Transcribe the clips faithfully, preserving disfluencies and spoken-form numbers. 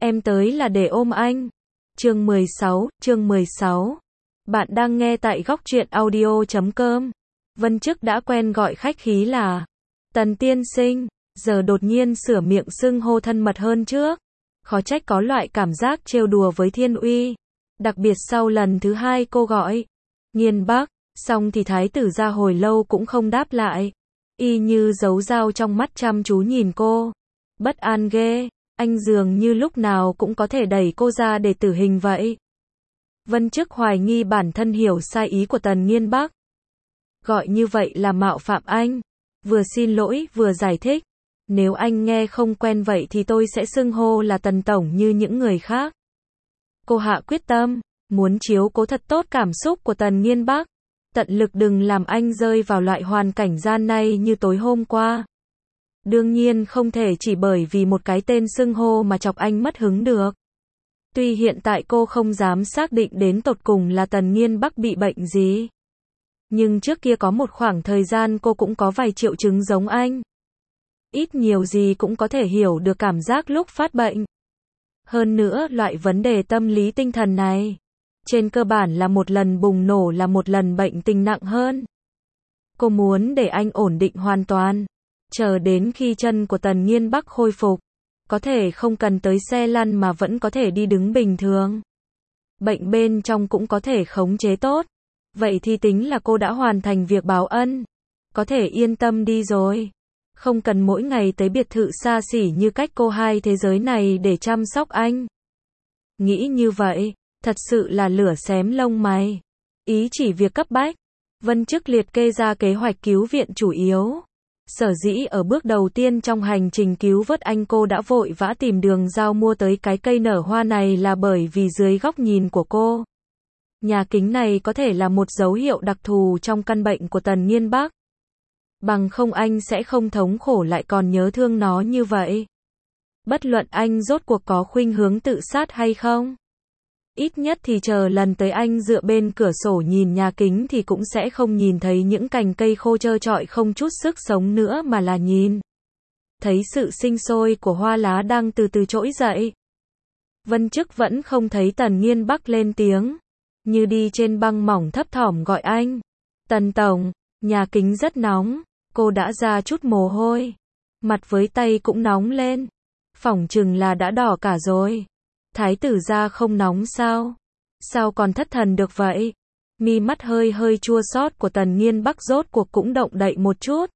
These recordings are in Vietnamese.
Em tới là để ôm anh. Chương mười sáu, chương mười sáu. Bạn đang nghe tại góc truyện audio chấm com. Vân Chức đã quen gọi khách khí là Tần tiên sinh, giờ đột nhiên sửa miệng xưng hô thân mật hơn trước. Khó trách có loại cảm giác trêu đùa với Thiên Uy. Đặc biệt sau lần thứ hai cô gọi Nghiên Bắc, xong thì thái tử ra hồi lâu cũng không đáp lại. Y như giấu dao trong mắt chăm chú nhìn cô. Bất an ghê, anh dường như lúc nào cũng có thể đẩy cô ra để tử hình vậy. Vân Chức hoài nghi bản thân hiểu sai ý của Tần Nghiên Bắc. Gọi như vậy là mạo phạm anh. Vừa xin lỗi vừa giải thích. Nếu anh nghe không quen vậy thì tôi sẽ xưng hô là Tần Tổng như những người khác. Cô hạ quyết tâm, muốn chiếu cố thật tốt cảm xúc của Tần Nghiên Bắc. Tận lực đừng làm anh rơi vào loại hoàn cảnh gian nay như tối hôm qua. Đương nhiên không thể chỉ bởi vì một cái tên xưng hô mà chọc anh mất hứng được. Tuy hiện tại cô không dám xác định đến tột cùng là Tần Nghiên Bắc bị bệnh gì. Nhưng trước kia có một khoảng thời gian cô cũng có vài triệu chứng giống anh. Ít nhiều gì cũng có thể hiểu được cảm giác lúc phát bệnh. Hơn nữa, loại vấn đề tâm lý tinh thần này, trên cơ bản là một lần bùng nổ là một lần bệnh tình nặng hơn. Cô muốn để anh ổn định hoàn toàn. Chờ đến khi chân của Tần Nghiên Bắc khôi phục. Có thể không cần tới xe lăn mà vẫn có thể đi đứng bình thường. Bệnh bên trong cũng có thể khống chế tốt. Vậy thì tính là cô đã hoàn thành việc báo ân. Có thể yên tâm đi rồi. Không cần mỗi ngày tới biệt thự xa xỉ như cách cô hai thế giới này để chăm sóc anh. Nghĩ như vậy, thật sự là lửa xém lông mày. Ý chỉ việc cấp bách. Vân Chức liệt kê ra kế hoạch cứu viện chủ yếu. Sở dĩ ở bước đầu tiên trong hành trình cứu vớt anh cô đã vội vã tìm đường giao mua tới cái cây nở hoa này là bởi vì dưới góc nhìn của cô. Nhà kính này có thể là một dấu hiệu đặc thù trong căn bệnh của Tần Nghiên Bắc. Bằng không anh sẽ không thống khổ lại còn nhớ thương nó như vậy. Bất luận anh rốt cuộc có khuynh hướng tự sát hay không. Ít nhất thì chờ lần tới anh dựa bên cửa sổ nhìn nhà kính thì cũng sẽ không nhìn thấy những cành cây khô trơ trọi không chút sức sống nữa mà là nhìn thấy sự sinh sôi của hoa lá đang từ từ trỗi dậy. Vân Chức vẫn không thấy Tần Nghiên Bắc lên tiếng. Như đi trên băng mỏng thấp thỏm gọi anh. Tần Tổng, nhà kính rất nóng. Cô đã ra chút mồ hôi. Mặt với tay cũng nóng lên. Phỏng chừng là đã đỏ cả rồi. Thái tử ra không nóng sao? Sao còn thất thần được vậy? Mi mắt hơi hơi chua xót của Tần Nghiên Bắc rốt cuộc cũng động đậy một chút.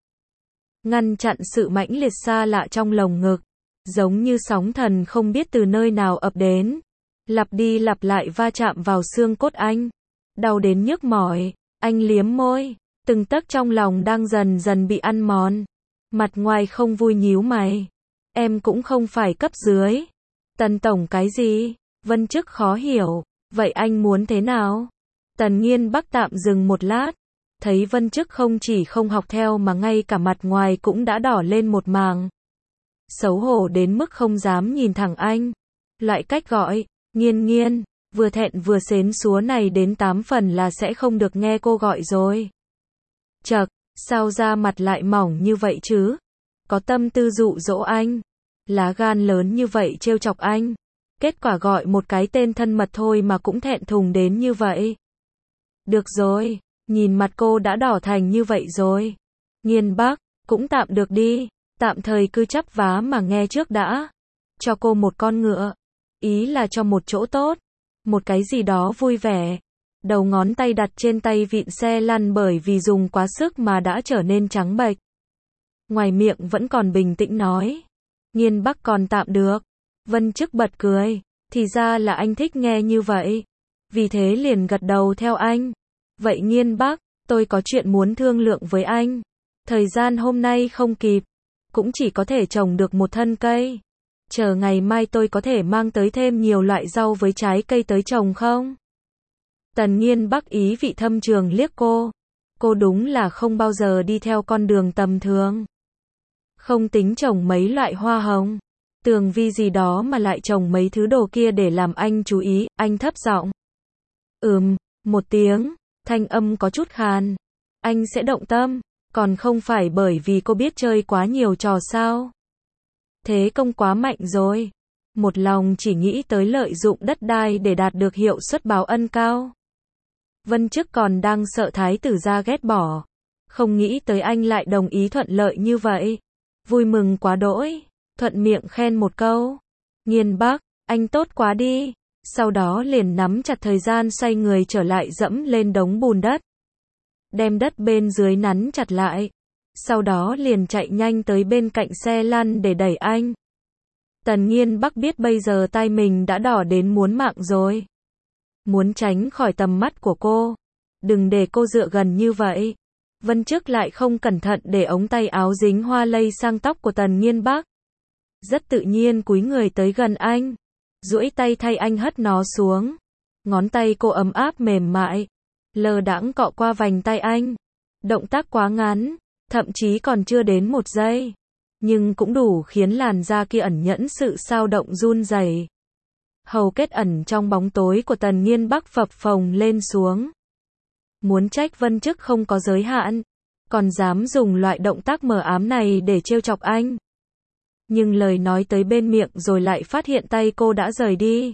Ngăn chặn sự mãnh liệt xa lạ trong lồng ngực. Giống như sóng thần không biết từ nơi nào ập đến. Lặp đi lặp lại va chạm vào xương cốt anh. Đau đến nhức mỏi. Anh liếm môi. Từng tấc trong lòng đang dần dần bị ăn mòn. Mặt ngoài không vui nhíu mày. Em cũng không phải cấp dưới. Tần Tổng cái gì? Vân Chức khó hiểu. Vậy anh muốn thế nào? Tần Nghiên Bắc tạm dừng một lát. Thấy Vân Chức không chỉ không học theo mà ngay cả mặt ngoài cũng đã đỏ lên một màng. Xấu hổ đến mức không dám nhìn thẳng anh. Loại cách gọi, Nghiên Nghiên, vừa thẹn vừa xến xúa này đến tám phần là sẽ không được nghe cô gọi rồi. Chậc, sao da mặt lại mỏng như vậy chứ? Có tâm tư dụ dỗ anh. Lá gan lớn như vậy trêu chọc anh. Kết quả gọi một cái tên thân mật thôi mà cũng thẹn thùng đến như vậy. Được rồi, nhìn mặt cô đã đỏ thành như vậy rồi. Nghiên Bắc, cũng tạm được đi. Tạm thời cứ chắp vá mà nghe trước đã. Cho cô một con ngựa. Ý là cho một chỗ tốt. Một cái gì đó vui vẻ. Đầu ngón tay đặt trên tay vịn xe lăn bởi vì dùng quá sức mà đã trở nên trắng bệch. Ngoài miệng vẫn còn bình tĩnh nói. Nghiên Bắc còn tạm được. Vân Chức bật cười. Thì ra là anh thích nghe như vậy. Vì thế liền gật đầu theo anh. Vậy Nghiên Bắc, tôi có chuyện muốn thương lượng với anh. Thời gian hôm nay không kịp. Cũng chỉ có thể trồng được một thân cây. Chờ ngày mai tôi có thể mang tới thêm nhiều loại rau với trái cây tới trồng không? Tần Nghiên Bắc ý vị thâm trường liếc cô. Cô đúng là không bao giờ đi theo con đường tầm thường. Không tính trồng mấy loại hoa hồng, tường vi gì đó mà lại trồng mấy thứ đồ kia để làm anh chú ý, anh thấp giọng. Ừm, một tiếng, thanh âm có chút khàn. Anh sẽ động tâm, còn không phải bởi vì cô biết chơi quá nhiều trò sao. Thế công quá mạnh rồi. một lòng chỉ nghĩ tới lợi dụng đất đai để đạt được hiệu suất báo ân cao. Vân Chức còn đang sợ thái tử gia ghét bỏ, không nghĩ tới anh lại đồng ý thuận lợi như vậy. Vui mừng quá đỗi, thuận miệng khen một câu. Nghiên Bắc, anh tốt quá đi. Sau đó liền nắm chặt thời gian xoay người trở lại dẫm lên đống bùn đất. Đem đất bên dưới nắn chặt lại. Sau đó liền chạy nhanh tới bên cạnh xe lăn để đẩy anh. Tần Nghiên Bắc biết bây giờ tay mình đã đỏ đến muốn mạng rồi. Muốn tránh khỏi tầm mắt của cô. Đừng để cô dựa gần như vậy. Vân Chức lại không cẩn thận để ống tay áo dính hoa lây sang tóc của Tần Nghiên Bắc. Rất tự nhiên cúi người tới gần anh. Duỗi tay thay anh hất nó xuống. Ngón tay cô ấm áp mềm mại. Lơ đãng cọ qua vành tay anh. Động tác quá ngắn. Thậm chí còn chưa đến một giây. Nhưng cũng đủ khiến làn da kia ẩn nhẫn sự sao động run rẩy. Hầu kết ẩn trong bóng tối của Tần Nghiên Bắc phập phồng lên xuống. Muốn trách Vân Chức không có giới hạn. Còn dám dùng loại động tác mờ ám này để trêu chọc anh. Nhưng lời nói tới bên miệng rồi lại phát hiện tay cô đã rời đi.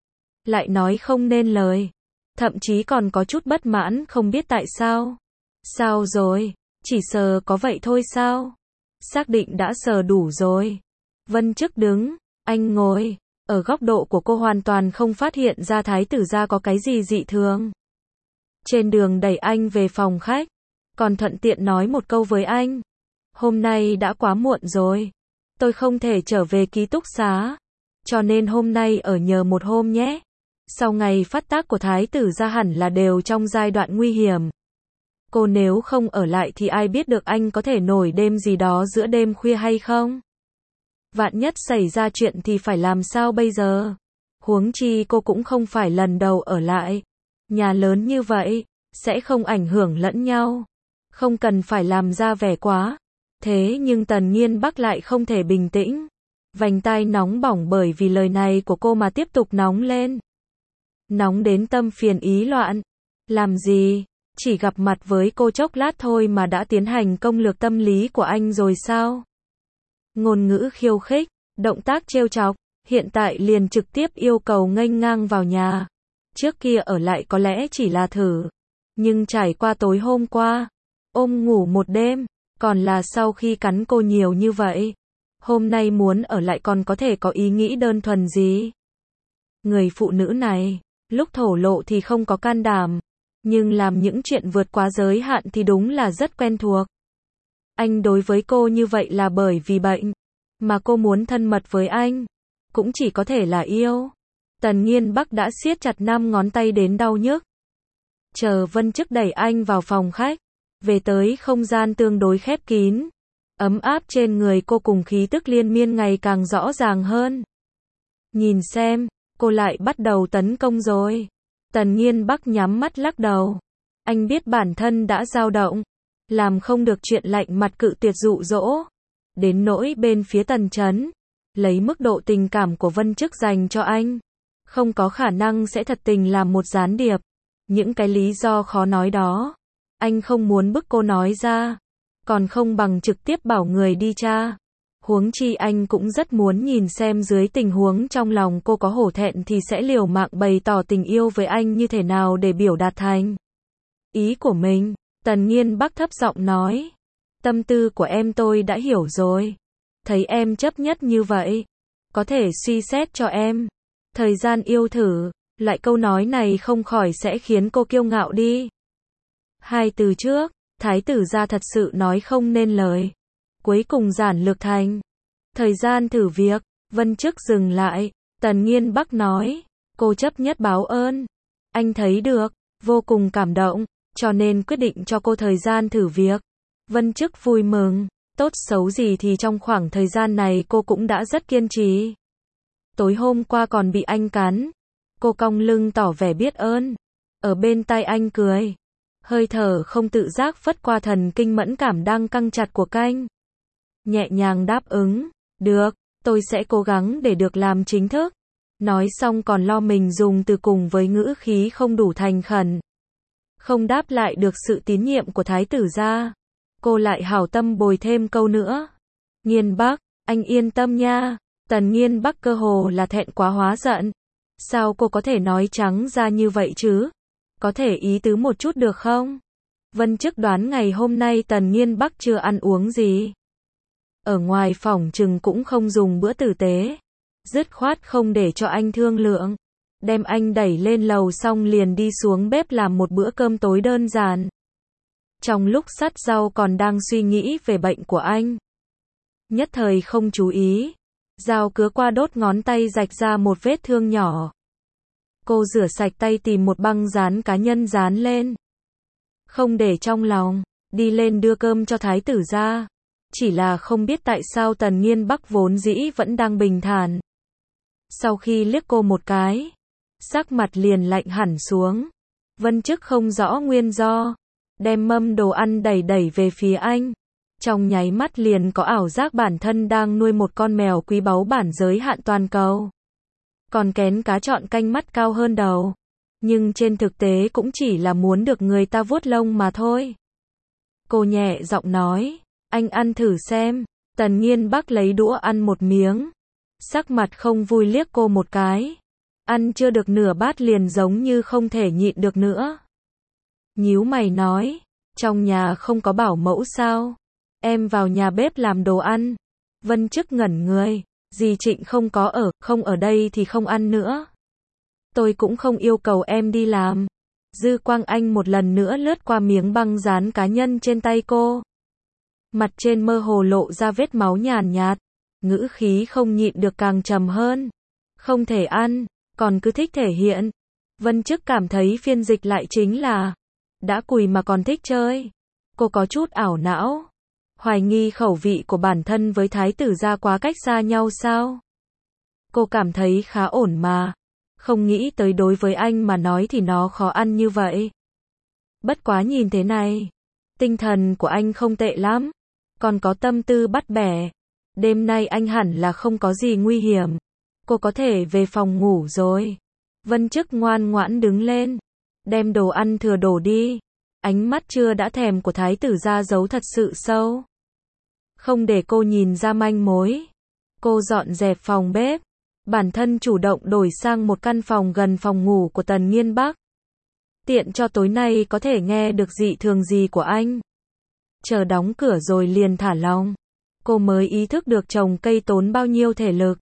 Lại nói không nên lời. Thậm chí còn có chút bất mãn không biết tại sao. Sao rồi? Chỉ sờ có vậy thôi sao? Xác định đã sờ đủ rồi. Vân Chức đứng, anh ngồi. Ở góc độ của cô hoàn toàn không phát hiện ra thái tử gia có cái gì dị thường. Trên đường đẩy anh về phòng khách. Còn thuận tiện nói một câu với anh. Hôm nay đã quá muộn rồi. Tôi không thể trở về ký túc xá. Cho nên hôm nay ở nhờ một hôm nhé. Sau ngày phát tác của thái tử gia hẳn là đều trong giai đoạn nguy hiểm. Cô nếu không ở lại thì ai biết được anh có thể nổi đêm gì đó giữa đêm khuya hay không? Vạn nhất xảy ra chuyện thì phải làm sao bây giờ? Huống chi cô cũng không phải lần đầu ở lại. Nhà lớn như vậy, sẽ không ảnh hưởng lẫn nhau. Không cần phải làm ra vẻ quá. Thế nhưng Tần Nghiên Bắc lại không thể bình tĩnh. Vành tai nóng bỏng bởi vì lời này của cô mà tiếp tục nóng lên. Nóng đến tâm phiền ý loạn. Làm gì? Chỉ gặp mặt với cô chốc lát thôi mà đã tiến hành công lược tâm lý của anh rồi sao? Ngôn ngữ khiêu khích, động tác trêu chọc, hiện tại liền trực tiếp yêu cầu nghênh ngang vào nhà. Trước kia ở lại có lẽ chỉ là thử. Nhưng trải qua tối hôm qua, ôm ngủ một đêm, còn là sau khi cắn cô nhiều như vậy. Hôm nay muốn ở lại còn có thể có ý nghĩ đơn thuần gì? Người phụ nữ này, lúc thổ lộ thì không có can đảm. Nhưng làm những chuyện vượt quá giới hạn thì đúng là rất quen thuộc. Anh đối với cô như vậy là bởi vì bệnh. Mà cô muốn thân mật với anh. Cũng chỉ có thể là yêu. Tần Nghiên Bắc đã siết chặt năm ngón tay đến đau nhức. Chờ Vân Chức đẩy anh vào phòng khách. Về tới không gian tương đối khép kín. Ấm áp trên người cô cùng khí tức liên miên ngày càng rõ ràng hơn. Nhìn xem, cô lại bắt đầu tấn công rồi. Tần Nghiên Bắc nhắm mắt lắc đầu. Anh biết bản thân đã dao động. Làm không được chuyện lạnh mặt cự tuyệt dụ dỗ. Đến nỗi bên phía Tần Chấn. Lấy mức độ tình cảm của Vân Chức dành cho anh. Không có khả năng sẽ thật tình làm một gián điệp. Những cái lý do khó nói đó. Anh không muốn bức cô nói ra. Còn không bằng trực tiếp bảo người đi tra. Huống chi anh cũng rất muốn nhìn xem dưới tình huống trong lòng cô có hổ thẹn thì sẽ liều mạng bày tỏ tình yêu với anh như thế nào để biểu đạt thành ý của mình. Tần Nghiên Bắc thấp giọng nói. Tâm tư của em tôi đã hiểu rồi. Thấy em chấp nhất như vậy. Có thể suy xét cho em. Thời gian yêu thử. Lại câu nói này không khỏi sẽ khiến cô kiêu ngạo đi. Hai từ trước, thái tử gia thật sự nói không nên lời. Cuối cùng giản lược thành. Thời gian thử việc, Vân Chức dừng lại. Tần Nghiên Bắc nói. Cô chấp nhất báo ơn. Anh thấy được, vô cùng cảm động. Cho nên quyết định cho cô thời gian thử việc. Vân Chức vui mừng. Tốt xấu gì thì trong khoảng thời gian này cô cũng đã rất kiên trì. Tối hôm qua còn bị anh cắn. Cô cong lưng tỏ vẻ biết ơn. Ở bên tai anh cười. Hơi thở không tự giác phất qua thần kinh mẫn cảm đang căng chặt của canh. Nhẹ nhàng đáp ứng. Được, tôi sẽ cố gắng để được làm chính thức. Nói xong còn lo mình dùng từ cùng với ngữ khí không đủ thành khẩn. Không đáp lại được sự tín nhiệm của thái tử gia. Cô lại hảo tâm bồi thêm câu nữa. Nghiên Bắc, anh yên tâm nha. Tần Nghiên Bắc cơ hồ là thẹn quá hóa giận. Sao cô có thể nói trắng ra như vậy chứ? Có thể ý tứ một chút được không? Vân Chức đoán ngày hôm nay Tần Nghiên Bắc chưa ăn uống gì. Ở ngoài phòng chừng cũng không dùng bữa tử tế. Dứt khoát không để cho anh thương lượng. Đem anh đẩy lên lầu xong liền đi xuống bếp làm một bữa cơm tối đơn giản. Trong lúc sắt rau còn đang suy nghĩ về bệnh của anh. Nhất thời không chú ý. Dao cứa qua đốt ngón tay rạch ra một vết thương nhỏ. Cô rửa sạch tay tìm một băng dán cá nhân dán lên. Không để trong lòng, đi lên đưa cơm cho thái tử ra. Chỉ là không biết tại sao Tần Nghiên Bắc vốn dĩ vẫn đang bình thản. Sau khi liếc cô một cái, sắc mặt liền lạnh hẳn xuống. Vân Chức không rõ nguyên do, đem mâm đồ ăn đẩy đẩy về phía anh. Trong nháy mắt liền có ảo giác bản thân đang nuôi một con mèo quý báu bản giới hạn toàn cầu. Còn kén cá chọn canh mắt cao hơn đầu. Nhưng trên thực tế cũng chỉ là muốn được người ta vuốt lông mà thôi. Cô nhẹ giọng nói, anh ăn thử xem. Tần Nghiên Bắc lấy đũa ăn một miếng. Sắc mặt không vui liếc cô một cái. Ăn chưa được nửa bát liền giống như không thể nhịn được nữa. Nhíu mày nói, trong nhà không có bảo mẫu sao? Em vào nhà bếp làm đồ ăn. Vân Chức ngẩn người, dì Trịnh không có ở, không ở đây thì không ăn nữa. Tôi cũng không yêu cầu em đi làm. Dư quang anh một lần nữa lướt qua miếng băng dán cá nhân trên tay cô. Mặt trên mơ hồ lộ ra vết máu nhàn nhạt. Ngữ khí không nhịn được càng trầm hơn. Không thể ăn, còn cứ thích thể hiện. Vân Chức cảm thấy phiên dịch lại chính là đã cùi mà còn thích chơi. Cô có chút ảo não. Hoài nghi khẩu vị của bản thân với thái tử gia quá cách xa nhau sao? Cô cảm thấy khá ổn mà. Không nghĩ tới đối với anh mà nói thì nó khó ăn như vậy. Bất quá nhìn thế này, tinh thần của anh không tệ lắm. Còn có tâm tư bắt bẻ. Đêm nay anh hẳn là không có gì nguy hiểm. Cô có thể về phòng ngủ rồi. Vân Chức ngoan ngoãn đứng lên. Đem đồ ăn thừa đổ đi. Ánh mắt chưa đã thèm của thái tử gia giấu thật sự sâu. Không để cô nhìn ra manh mối. Cô dọn dẹp phòng bếp. Bản thân chủ động đổi sang một căn phòng gần phòng ngủ của Tần Nghiên Bắc. Tiện cho tối nay có thể nghe được dị thường gì của anh. Chờ đóng cửa rồi liền thả lỏng. Cô mới ý thức được trồng cây tốn bao nhiêu thể lực.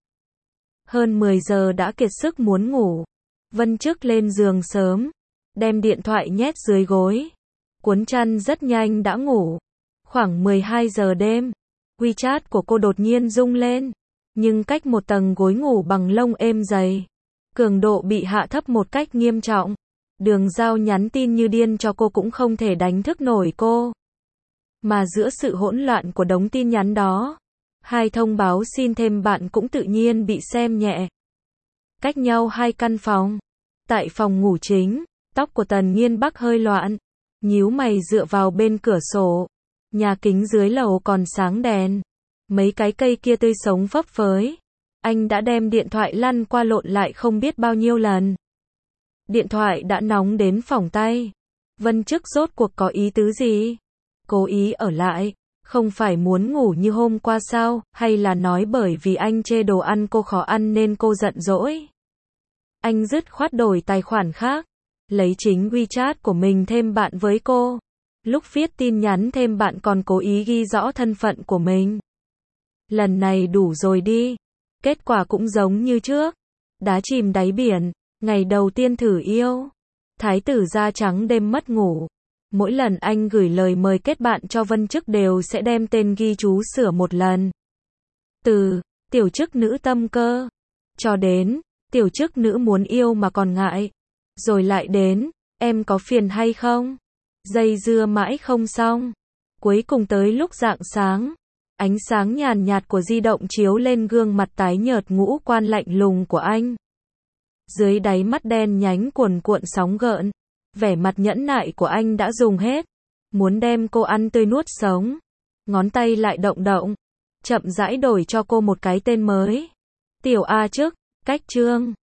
Hơn mười giờ đã kiệt sức muốn ngủ. Vân Chức lên giường sớm. Đem điện thoại nhét dưới gối. Cuốn chăn rất nhanh đã ngủ. Khoảng mười hai giờ đêm. WeChat của cô đột nhiên rung lên. Nhưng cách một tầng gối ngủ bằng lông êm dày. Cường độ bị hạ thấp một cách nghiêm trọng. Đường Giao nhắn tin như điên cho cô cũng không thể đánh thức nổi cô. Mà giữa sự hỗn loạn của đống tin nhắn đó, hai thông báo xin thêm bạn cũng tự nhiên bị xem nhẹ. Cách nhau hai căn phòng. Tại phòng ngủ chính, tóc của Tần Nghiên Bắc hơi loạn. Nhíu mày dựa vào bên cửa sổ. Nhà kính dưới lầu còn sáng đèn. Mấy cái cây kia tươi sống phấp phới. Anh đã đem điện thoại lăn qua lộn lại không biết bao nhiêu lần. Điện thoại đã nóng đến phỏng tay. Vân Chức rốt cuộc có ý tứ gì? Cố ý ở lại. Không phải muốn ngủ như hôm qua sao? Hay là nói bởi vì anh chê đồ ăn cô khó ăn nên cô giận dỗi? Anh dứt khoát đổi tài khoản khác. Lấy chính WeChat của mình thêm bạn với cô. Lúc viết tin nhắn thêm bạn còn cố ý ghi rõ thân phận của mình. Lần này đủ rồi đi. Kết quả cũng giống như trước. Đá chìm đáy biển. Ngày đầu tiên thử yêu. Thái tử da trắng đêm mất ngủ. Mỗi lần anh gửi lời mời kết bạn cho Vân Chức đều sẽ đem tên ghi chú sửa một lần. Từ tiểu chức nữ tâm cơ. Cho đến tiểu chức nữ muốn yêu mà còn ngại. Rồi lại đến em có phiền hay không? Dây dưa mãi không xong. Cuối cùng tới lúc rạng sáng. Ánh sáng nhàn nhạt của di động chiếu lên gương mặt tái nhợt ngũ quan lạnh lùng của anh. Dưới đáy mắt đen nhánh cuồn cuộn sóng gợn. Vẻ mặt nhẫn nại của anh đã dùng hết. Muốn đem cô ăn tươi nuốt sống. Ngón tay lại động động. Chậm rãi đổi cho cô một cái tên mới. Tiểu A Chức, cách chương.